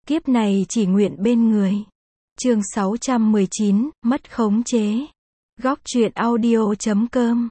Kiếp này chỉ nguyện bên người. Chương 619, mất khống chế. Góc truyện audio.com.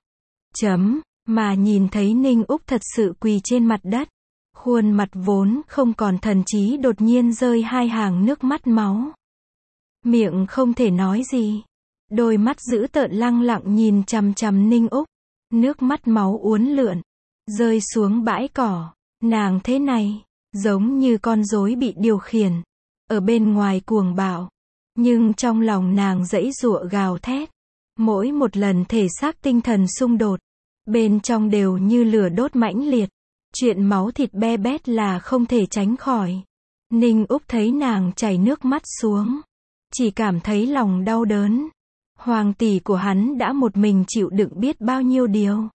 Mà nhìn thấy Ninh Úc thật sự quỳ trên mặt đất. Khuôn mặt vốn không còn thần trí đột nhiên rơi hai hàng nước mắt máu. Miệng không thể nói gì. Đôi mắt dữ tợn lăng lặng nhìn chằm chằm Ninh Úc. Nước mắt máu uốn lượn, rơi xuống bãi cỏ. Nàng thế này, giống như con rối bị điều khiển. Ở bên ngoài cuồng bạo. Nhưng trong lòng nàng giãy giụa gào thét. Mỗi một lần thể xác tinh thần xung đột. Bên trong đều như lửa đốt mãnh liệt. Chuyện máu thịt be bét là không thể tránh khỏi. Ninh Úc thấy nàng chảy nước mắt xuống. Chỉ cảm thấy lòng đau đớn. Hoàng tỷ của hắn đã một mình chịu đựng biết bao nhiêu điều.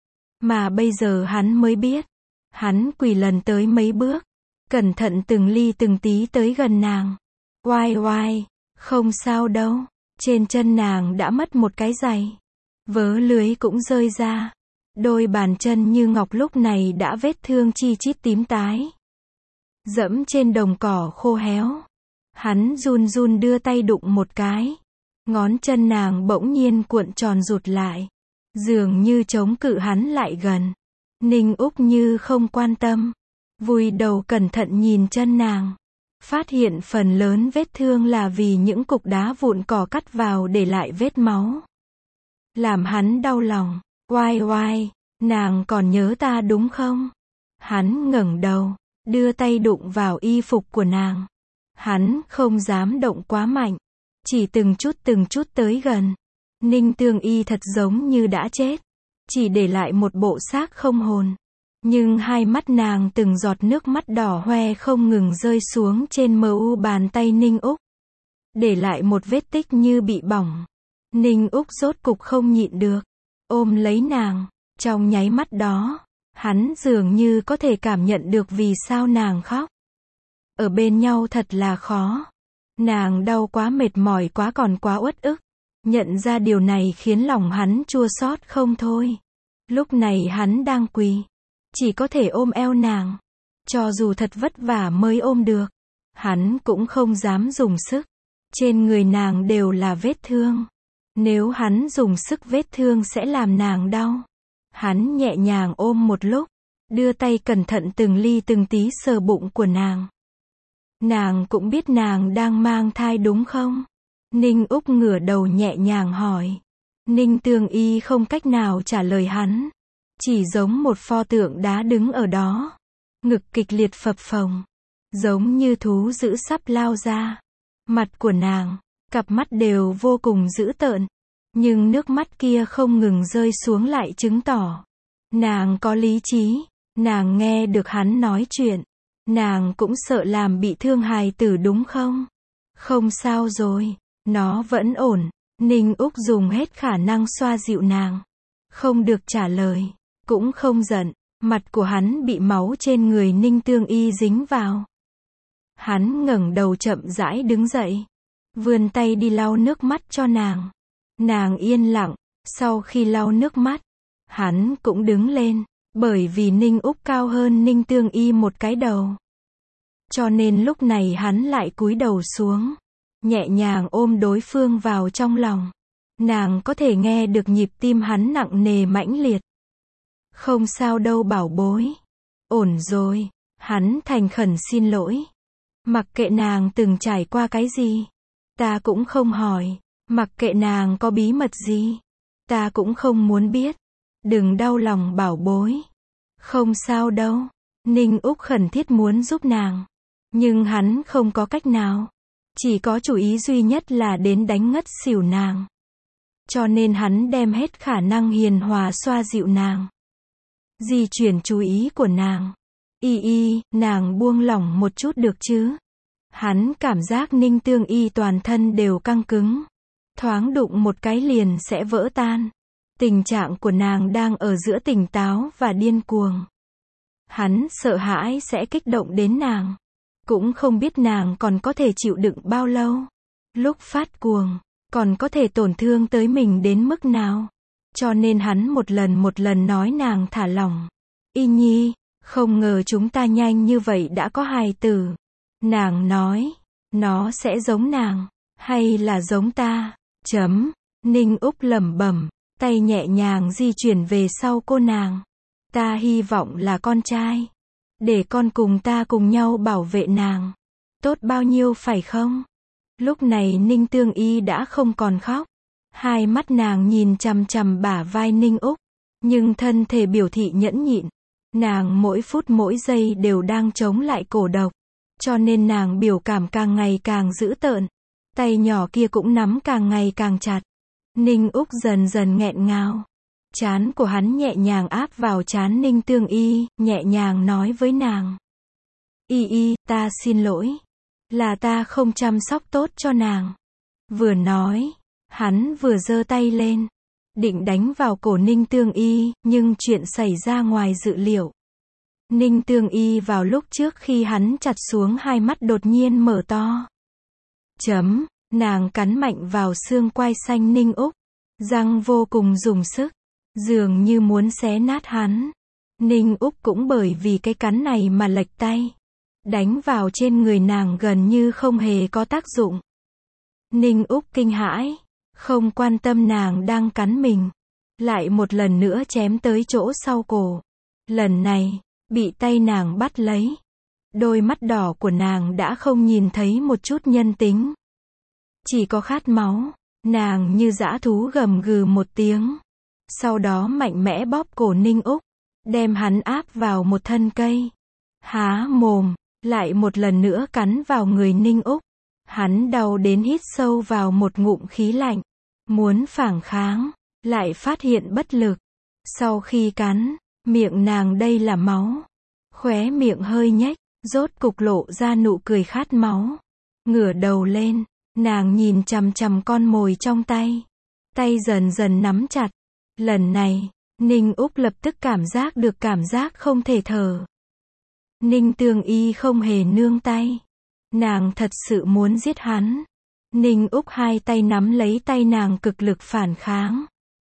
Mà bây giờ hắn mới biết. Hắn quỳ lần tới mấy bước. Cẩn thận từng ly từng tí tới gần nàng. Oai oai, không sao đâu. Trên chân nàng đã mất một cái giày. Vớ lưới cũng rơi ra. Đôi bàn chân như ngọc lúc này đã vết thương chi chít tím tái. Dẫm trên đồng cỏ khô héo. Hắn run run đưa tay đụng một cái. Ngón chân nàng bỗng nhiên cuộn tròn rụt lại. Dường như chống cự hắn lại gần. Ninh Úc như không quan tâm. Vùi đầu cẩn thận nhìn chân nàng. Phát hiện phần lớn vết thương là vì những cục đá vụn cỏ cắt vào để lại vết máu. Làm hắn đau lòng. Oai oai, nàng còn nhớ ta đúng không? Hắn ngẩng đầu, đưa tay đụng vào y phục của nàng. Hắn không dám động quá mạnh. Chỉ từng chút tới gần. Ninh Tương Y thật giống như đã chết. Chỉ để lại một bộ xác không hồn. Nhưng hai mắt nàng từng giọt nước mắt đỏ hoe không ngừng rơi xuống trên mu bàn tay Ninh Úc. Để lại một vết tích như bị bỏng. Ninh Úc rốt cục không nhịn được. Ôm lấy nàng. Trong nháy mắt đó, hắn dường như có thể cảm nhận được vì sao nàng khóc. Ở bên nhau thật là khó. Nàng đau quá, mệt mỏi quá, còn quá uất ức. Nhận ra điều này khiến lòng hắn chua xót không thôi. Lúc này hắn đang quỳ. Chỉ có thể ôm eo nàng. Cho dù thật vất vả mới ôm được. Hắn cũng không dám dùng sức. Trên người nàng đều là vết thương. Nếu hắn dùng sức vết thương sẽ làm nàng đau. Hắn nhẹ nhàng ôm một lúc. Đưa tay cẩn thận từng ly từng tí sờ bụng của nàng. Nàng cũng biết nàng đang mang thai đúng không? Ninh Úc ngửa đầu nhẹ nhàng hỏi. Ninh Tương Y không cách nào trả lời hắn. Chỉ giống một pho tượng đá đứng ở đó. Ngực kịch liệt phập phồng. Giống như thú dữ sắp lao ra. Mặt của nàng, cặp mắt đều vô cùng dữ tợn. Nhưng nước mắt kia không ngừng rơi xuống lại chứng tỏ. Nàng có lý trí. Nàng nghe được hắn nói chuyện. Nàng cũng sợ làm bị thương hài tử đúng không? Không sao rồi. Nó vẫn ổn. Ninh Úc dùng hết khả năng xoa dịu nàng. Không được trả lời. Cũng không giận. Mặt của hắn bị máu trên người Ninh Tương Y dính vào. Hắn ngẩng đầu chậm rãi đứng dậy. Vươn tay đi lau nước mắt cho nàng. Nàng yên lặng. Sau khi lau nước mắt, hắn cũng đứng lên. Bởi vì Ninh Úc cao hơn Ninh Tương Y một cái đầu. Cho nên lúc này hắn lại cúi đầu xuống. Nhẹ nhàng ôm đối phương vào trong lòng. Nàng có thể nghe được nhịp tim hắn nặng nề mãnh liệt. Không sao đâu bảo bối. Ổn rồi. Hắn thành khẩn xin lỗi. Mặc kệ nàng từng trải qua cái gì. Ta cũng không hỏi. Mặc kệ nàng có bí mật gì. Ta cũng không muốn biết. Đừng đau lòng bảo bối. Không sao đâu. Ninh Úc khẩn thiết muốn giúp nàng. Nhưng hắn không có cách nào. Chỉ có chủ ý duy nhất là đến đánh ngất xỉu nàng. Cho nên hắn đem hết khả năng hiền hòa xoa dịu nàng. Di chuyển chú ý của nàng. Nàng buông lỏng một chút được chứ. Hắn cảm giác Ninh Tương Y toàn thân đều căng cứng. Thoáng đụng một cái liền sẽ vỡ tan. Tình trạng của nàng đang ở giữa tỉnh táo và điên cuồng. Hắn sợ hãi sẽ kích động đến nàng. Cũng không biết nàng còn có thể chịu đựng bao lâu. Lúc phát cuồng, còn có thể tổn thương tới mình đến mức nào. Cho nên hắn một lần nói nàng thả lỏng. Y Nhi, không ngờ chúng ta nhanh như vậy đã có hài tử. Nàng nói, nó sẽ giống nàng, hay là giống ta? Ninh Úc lẩm bẩm, tay nhẹ nhàng di chuyển về sau cô nàng. Ta hy vọng là con trai. Để con cùng ta cùng nhau bảo vệ nàng. Tốt bao nhiêu phải không? Lúc này Ninh Tương Y đã không còn khóc. Hai mắt nàng nhìn chằm chằm bả vai Ninh Úc. Nhưng thân thể biểu thị nhẫn nhịn. Nàng mỗi phút mỗi giây đều đang chống lại cổ độc. Cho nên nàng biểu cảm càng ngày càng dữ tợn. Tay nhỏ kia cũng nắm càng ngày càng chặt. Ninh Úc dần dần nghẹn ngào. Trán của hắn nhẹ nhàng áp vào trán Ninh Tương Y, nhẹ nhàng nói với nàng. Y, ta xin lỗi. Là ta không chăm sóc tốt cho nàng. Vừa nói, hắn vừa giơ tay lên. Định đánh vào cổ Ninh Tương Y, nhưng chuyện xảy ra ngoài dự liệu. Ninh Tương Y vào lúc trước khi hắn chặt xuống hai mắt đột nhiên mở to. Nàng cắn mạnh vào xương quai xanh Ninh Úc. Răng vô cùng dùng sức. Dường như muốn xé nát hắn. Ninh Úc cũng bởi vì cái cắn này mà lệch tay. Đánh vào trên người nàng gần như không hề có tác dụng. Ninh Úc kinh hãi. Không quan tâm nàng đang cắn mình. Lại một lần nữa chém tới chỗ sau cổ. Lần này, bị tay nàng bắt lấy. Đôi mắt đỏ của nàng đã không nhìn thấy một chút nhân tính. Chỉ có khát máu. Nàng như dã thú gầm gừ một tiếng. Sau đó mạnh mẽ bóp cổ Ninh Úc. Đem hắn áp vào một thân cây. Há mồm. Lại một lần nữa cắn vào người Ninh Úc. Hắn đau đến hít sâu vào một ngụm khí lạnh. Muốn phản kháng. Lại phát hiện bất lực. Sau khi cắn, miệng nàng đây là máu. Khóe miệng hơi nhếch. Rốt cục lộ ra nụ cười khát máu. Ngửa đầu lên. Nàng nhìn chằm chằm con mồi trong tay. Tay dần dần nắm chặt. Lần này, Ninh Úc lập tức cảm giác được cảm giác không thể thở. Ninh Tương Y không hề nương tay. Nàng thật sự muốn giết hắn. Ninh Úc hai tay nắm lấy tay nàng cực lực phản kháng.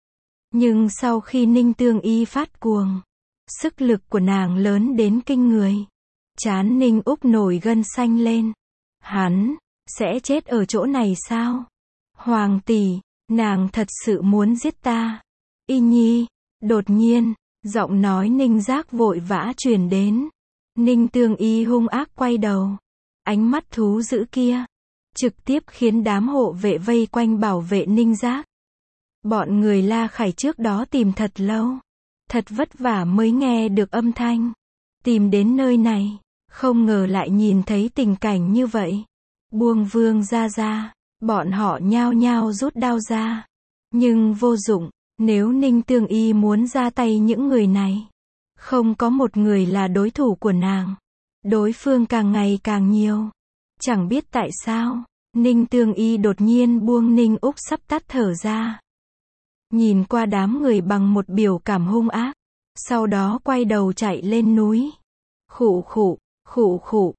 Nhưng sau khi Ninh Tương Y phát cuồng, sức lực của nàng lớn đến kinh người. Trán Ninh Úc nổi gân xanh lên. Hắn sẽ chết ở chỗ này sao? Hoàng tỷ, nàng thật sự muốn giết ta. Y Nhi, đột nhiên, giọng nói Ninh Giác vội vã truyền đến. Ninh Tương Y hung ác quay đầu. Ánh mắt thú dữ kia, trực tiếp khiến đám hộ vệ vây quanh bảo vệ Ninh Giác. Bọn người La Khải trước đó tìm thật lâu. Thật vất vả mới nghe được âm thanh. Tìm đến nơi này, không ngờ lại nhìn thấy tình cảnh như vậy. Buông Vương ra, bọn họ nhao nhao rút đao ra. Nhưng vô dụng, nếu Ninh Tương Y muốn ra tay những người này, không có một người là đối thủ của nàng. Đối phương càng ngày càng nhiều. Chẳng biết tại sao, Ninh Tương Y đột nhiên buông Ninh Úc sắp tắt thở ra. Nhìn qua đám người bằng một biểu cảm hung ác. Sau đó quay đầu chạy lên núi. Khụ khụ,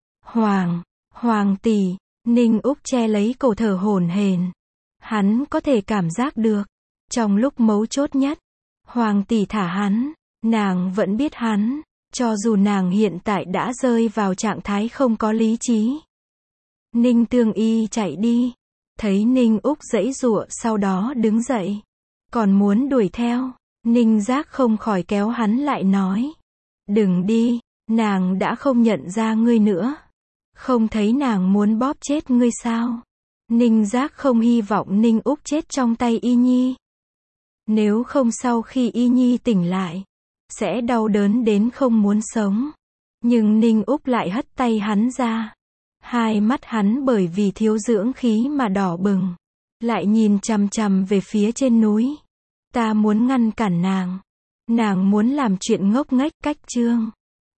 Hoàng tỷ. Ninh Úc che lấy cổ thở hổn hển. Hắn có thể cảm giác được. Trong lúc mấu chốt nhất, Hoàng tỷ thả hắn. Nàng vẫn biết hắn. Cho dù nàng hiện tại đã rơi vào trạng thái không có lý trí. Ninh Tương Y chạy đi. Thấy Ninh Úc giãy giụa sau đó đứng dậy. Còn muốn đuổi theo. Ninh Giác không khỏi kéo hắn lại nói. Đừng đi, nàng đã không nhận ra ngươi nữa. Không thấy nàng muốn bóp chết ngươi sao? Ninh Giác không hy vọng Ninh Úc chết trong tay Y Nhi. Nếu không sau khi Y Nhi tỉnh lại, sẽ đau đớn đến không muốn sống. Nhưng Ninh Úc lại hất tay hắn ra. Hai mắt hắn bởi vì thiếu dưỡng khí mà đỏ bừng. Lại nhìn chằm chằm về phía trên núi. Ta muốn ngăn cản nàng. Nàng muốn làm chuyện ngốc nghếch cách chương.